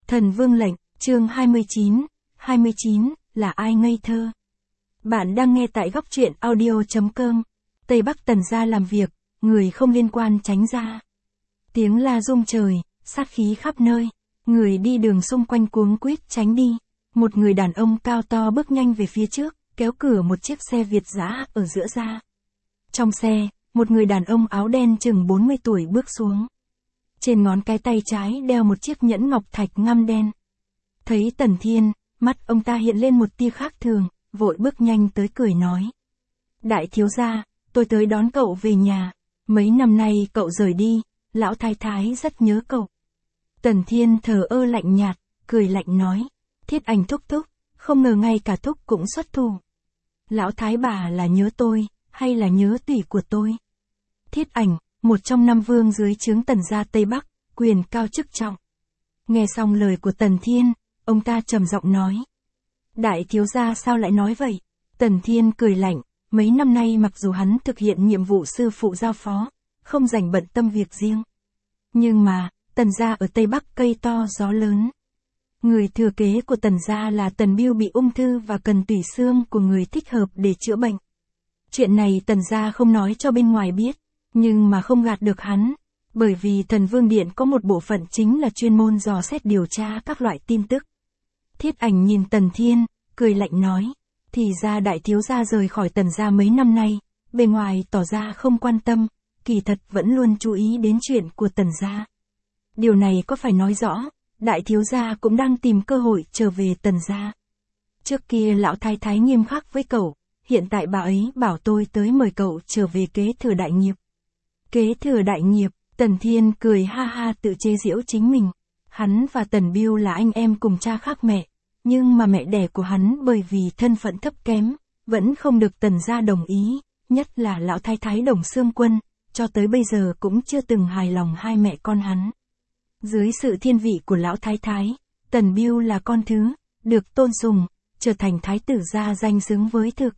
Thần Vương lệnh, chương 29, là ai ngây thơ? Bạn đang nghe tại góc truyện audio.com. Tây Bắc Tần gia làm việc, người không liên quan tránh ra. Tiếng la rung trời, sát khí khắp nơi, người đi đường xung quanh cuống quýt tránh đi. Một người đàn ông cao to bước nhanh về phía trước, kéo cửa một chiếc xe Việt dã ở giữa ra. Trong xe, một người đàn ông áo đen chừng 40 tuổi bước xuống. Trên ngón cái tay trái đeo một chiếc nhẫn ngọc thạch ngăm đen. Thấy Tần Thiên, mắt ông ta hiện lên một tia khác thường, vội bước nhanh tới cười nói. Đại thiếu gia, tôi tới đón cậu về nhà. Mấy năm nay cậu rời đi, lão thái thái rất nhớ cậu. Tần Thiên thờ ơ lạnh nhạt, cười lạnh nói. Thiết Ảnh thúc thúc, không ngờ ngay cả thúc cũng xuất thủ. Lão thái bà là nhớ tôi, hay là nhớ tùy của tôi? Thiết Ảnh, một trong 5 vương dưới trướng Tần gia Tây Bắc, quyền cao chức trọng. Nghe xong lời của Tần Thiên, ông ta trầm giọng nói. Đại thiếu gia sao lại nói vậy? Tần Thiên cười lạnh, mấy năm nay mặc dù hắn thực hiện nhiệm vụ sư phụ giao phó, không rảnh bận tâm việc riêng. Nhưng mà, Tần gia ở Tây Bắc cây to gió lớn. Người thừa kế của Tần gia là Tần Biêu bị ung thư và cần tủy xương của người thích hợp để chữa bệnh. Chuyện này Tần gia không nói cho bên ngoài biết, nhưng mà không gạt được hắn, bởi vì Thần Vương Điện có một bộ phận chính là chuyên môn dò xét điều tra các loại tin tức. Thiết Ảnh nhìn Tần Thiên, cười lạnh nói, thì ra đại thiếu gia rời khỏi Tần gia mấy năm nay, bề ngoài tỏ ra không quan tâm, kỳ thật vẫn luôn chú ý đến chuyện của Tần gia. Điều này có phải nói rõ, đại thiếu gia cũng đang tìm cơ hội trở về Tần gia. Trước kia lão thái thái nghiêm khắc với cậu, hiện tại bà ấy bảo tôi tới mời cậu trở về kế thừa đại nghiệp. Kế thừa đại nghiệp, Tần Thiên cười ha ha tự chế giễu chính mình. Hắn và Tần Biêu là anh em cùng cha khác mẹ, nhưng mà mẹ đẻ của hắn bởi vì thân phận thấp kém, vẫn không được Tần gia đồng ý, nhất là lão thái thái Đồng Xương Quân, cho tới bây giờ cũng chưa từng hài lòng hai mẹ con hắn. Dưới sự thiên vị của lão thái thái, Tần Biêu là con thứ, được tôn sùng, trở thành thái tử gia danh xứng với thực.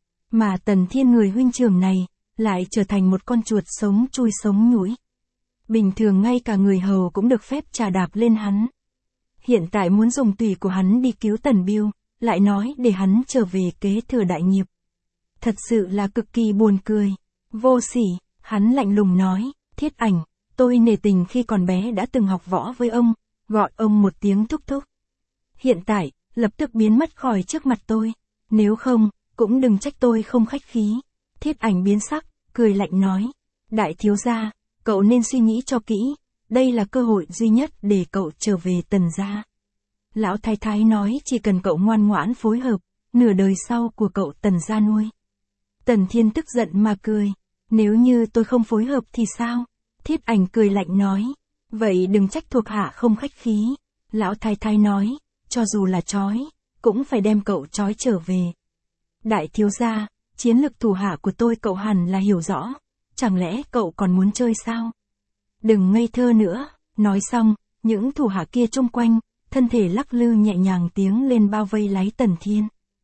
Mà Tần Thiên người huynh trưởng này, lại trở thành một con chuột sống chui sống nhũi. Bình thường ngay cả người hầu cũng được phép chà đạp lên hắn. Hiện tại muốn dùng tùy của hắn đi cứu Tần Biêu, lại nói để hắn trở về kế thừa đại nghiệp. Thật sự là cực kỳ buồn cười. Vô sỉ, hắn lạnh lùng nói, Thiết Ảnh, tôi nể tình khi còn bé đã từng học võ với ông, gọi ông một tiếng thúc thúc. Hiện tại, lập tức biến mất khỏi trước mặt tôi, nếu không, cũng đừng trách tôi không khách khí. Thiết Ảnh biến sắc, cười lạnh nói, đại thiếu gia, cậu nên suy nghĩ cho kỹ, đây là cơ hội duy nhất để cậu trở về Tần gia. Lão thái thái nói chỉ cần cậu ngoan ngoãn phối hợp, nửa đời sau của cậu Tần gia nuôi. Tần Thiên tức giận mà cười, nếu như tôi không phối hợp thì sao? Thiết Ảnh cười lạnh nói, vậy đừng trách thuộc hạ không khách khí. Lão thái thái nói, cho dù là trói, cũng phải đem cậu trói trở về. Đại thiếu gia, chiến lực thủ hạ của tôi cậu hẳn là hiểu rõ, chẳng lẽ cậu còn muốn chơi sao? Đừng ngây thơ nữa, nói xong, những thủ hạ kia chung quanh, thân thể lắc lư nhẹ nhàng tiến lên bao vây lấy Tần Thiên.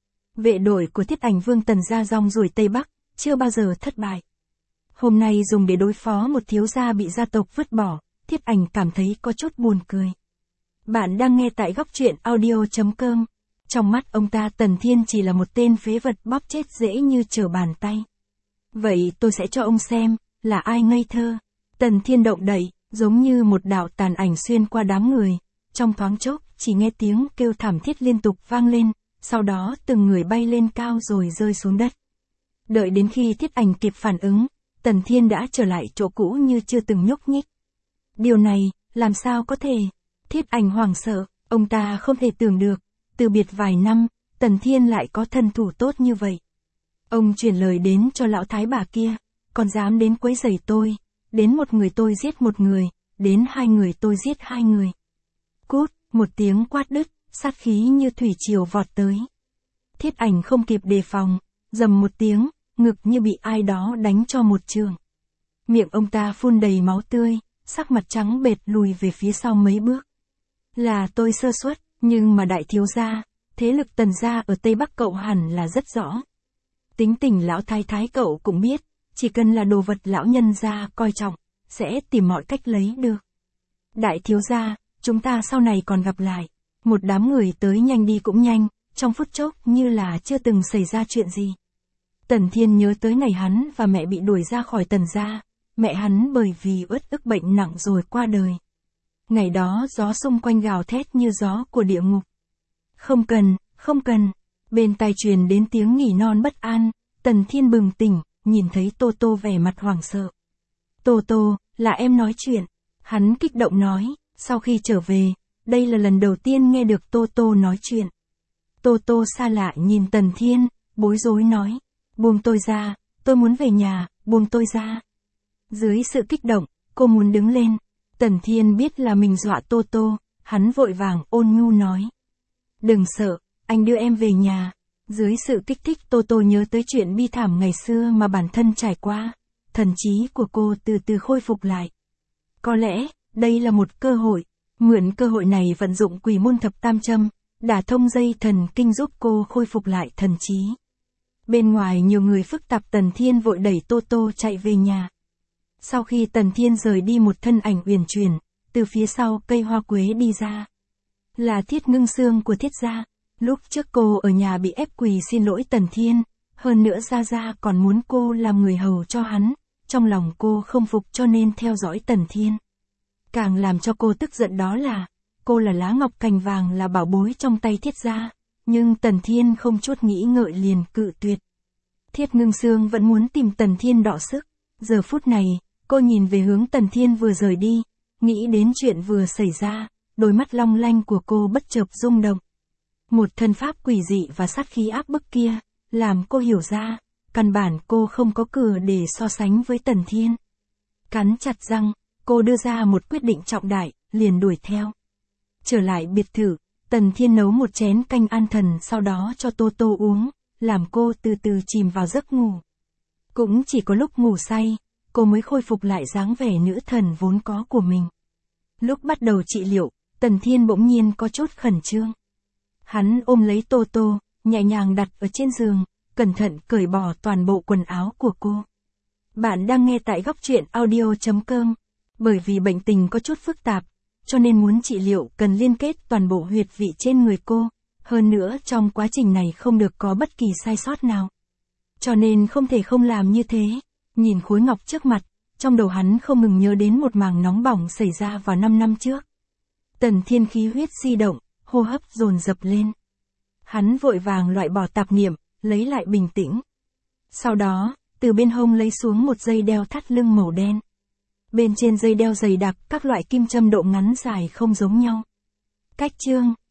Vệ đội của Thiết Ảnh Vương Tần gia rong ruổi Tây Bắc, chưa bao giờ thất bại. Hôm nay dùng để đối phó một thiếu gia bị gia tộc vứt bỏ, Thiết Ảnh cảm thấy có chút buồn cười. Bạn đang nghe tại góc truyện audio.com. Trong mắt ông ta Tần Thiên chỉ là một tên phế vật bóp chết dễ như trở bàn tay. Vậy tôi sẽ cho ông xem, là ai ngây thơ. Tần Thiên động đậy, giống như một đạo tàn ảnh xuyên qua đám người. Trong thoáng chốc, chỉ nghe tiếng kêu thảm thiết liên tục vang lên, sau đó từng người bay lên cao rồi rơi xuống đất. Đợi đến khi Thiết Ảnh kịp phản ứng, Tần Thiên đã trở lại chỗ cũ như chưa từng nhúc nhích. Điều này, làm sao có thể? Thiết Ảnh hoảng sợ, ông ta không thể tưởng được, từ biệt vài năm, Tần Thiên lại có thân thủ tốt như vậy. Ông truyền lời đến cho lão thái bà kia, còn dám đến quấy rầy tôi, đến một người tôi giết một người, đến 2 người tôi giết 2 người. Cút, một tiếng quát đứt, sát khí như thủy triều vọt tới. Thiết Ảnh không kịp đề phòng, rầm một tiếng, ngực như bị ai đó đánh cho một trường. Miệng ông ta phun đầy máu tươi, sắc mặt trắng bệch lùi về phía sau mấy bước. Là tôi sơ suất, nhưng mà đại thiếu gia, thế lực Tần gia ở Tây Bắc cậu hẳn là rất rõ. Tính tình lão thái thái cậu cũng biết, chỉ cần là đồ vật lão nhân gia coi trọng, sẽ tìm mọi cách lấy được. Đại thiếu gia, chúng ta sau này còn gặp lại. Một đám người tới nhanh đi cũng nhanh, trong phút chốc như là chưa từng xảy ra chuyện gì. Tần Thiên nhớ tới ngày hắn và mẹ bị đuổi ra khỏi Tần gia, mẹ hắn bởi vì uất ức bệnh nặng rồi qua đời. Ngày đó gió xung quanh gào thét như gió của địa ngục. Không cần, không cần. Bên tai truyền đến tiếng nghỉ non bất an, Tần Thiên bừng tỉnh, nhìn thấy Tô Tô vẻ mặt hoảng sợ. Tô Tô, là em nói chuyện. Hắn kích động nói, sau khi trở về, đây là lần đầu tiên nghe được Tô Tô nói chuyện. Tô Tô xa lạ nhìn Tần Thiên, bối rối nói, buông tôi ra, tôi muốn về nhà, buông tôi ra. Dưới sự kích động, cô muốn đứng lên. Tần Thiên biết là mình dọa Tô Tô, hắn vội vàng ôn nhu nói. Đừng sợ, anh đưa em về nhà. Dưới sự kích thích Tô Tô nhớ tới chuyện bi thảm ngày xưa mà bản thân trải qua. Thần trí của cô từ từ khôi phục lại. Có lẽ, đây là một cơ hội. Mượn cơ hội này vận dụng quỷ môn thập tam châm, đả thông dây thần kinh giúp cô khôi phục lại thần trí. Bên ngoài nhiều người phức tạp, Tần Thiên vội đẩy Tô Tô chạy về nhà. Sau khi Tần Thiên rời đi, một thân ảnh uyển chuyển, từ phía sau cây hoa quế đi ra. Là Thiết Ngưng Sương của Thiết gia. Lúc trước cô ở nhà bị ép quỳ xin lỗi Tần Thiên, hơn nữa Gia Gia còn muốn cô làm người hầu cho hắn, trong lòng cô không phục cho nên theo dõi Tần Thiên. Càng làm cho cô tức giận đó là, cô là lá ngọc cành vàng, là bảo bối trong tay Thiết gia, nhưng Tần Thiên không chút nghĩ ngợi liền cự tuyệt. Thiết Ngưng Sương vẫn muốn tìm Tần Thiên đọ sức. Giờ phút này, cô nhìn về hướng Tần Thiên vừa rời đi, nghĩ đến chuyện vừa xảy ra, đôi mắt long lanh của cô bất chợt rung động. Một thân pháp quỷ dị và sát khí áp bức kia, làm cô hiểu ra, căn bản cô không có cửa để so sánh với Tần Thiên. Cắn chặt răng, cô đưa ra một quyết định trọng đại, liền đuổi theo. Trở lại biệt thự, Tần Thiên nấu một chén canh an thần, sau đó cho Tô Tô uống, làm cô từ từ chìm vào giấc ngủ. Cũng chỉ có lúc ngủ say, cô mới khôi phục lại dáng vẻ nữ thần vốn có của mình. Lúc bắt đầu trị liệu, Tần Thiên bỗng nhiên có chút khẩn trương. Hắn ôm lấy Tô Tô, nhẹ nhàng đặt ở trên giường, cẩn thận cởi bỏ toàn bộ quần áo của cô. Bạn đang nghe tại góc truyện audio.com. Bởi vì bệnh tình có chút phức tạp, cho nên muốn trị liệu cần liên kết toàn bộ huyệt vị trên người cô. Hơn nữa trong quá trình này không được có bất kỳ sai sót nào. Cho nên không thể không làm như thế. Nhìn khối ngọc trước mặt, trong đầu hắn không ngừng nhớ đến một màng nóng bỏng xảy ra vào 5 năm trước. Tần Thiên khí huyết di động, hô hấp dồn dập lên. Hắn vội vàng loại bỏ tạp niệm, lấy lại bình tĩnh. Sau đó, từ bên hông lấy xuống một dây đeo thắt lưng màu đen. Bên trên dây đeo dày đặc các loại kim châm độ ngắn dài không giống nhau. Cách chương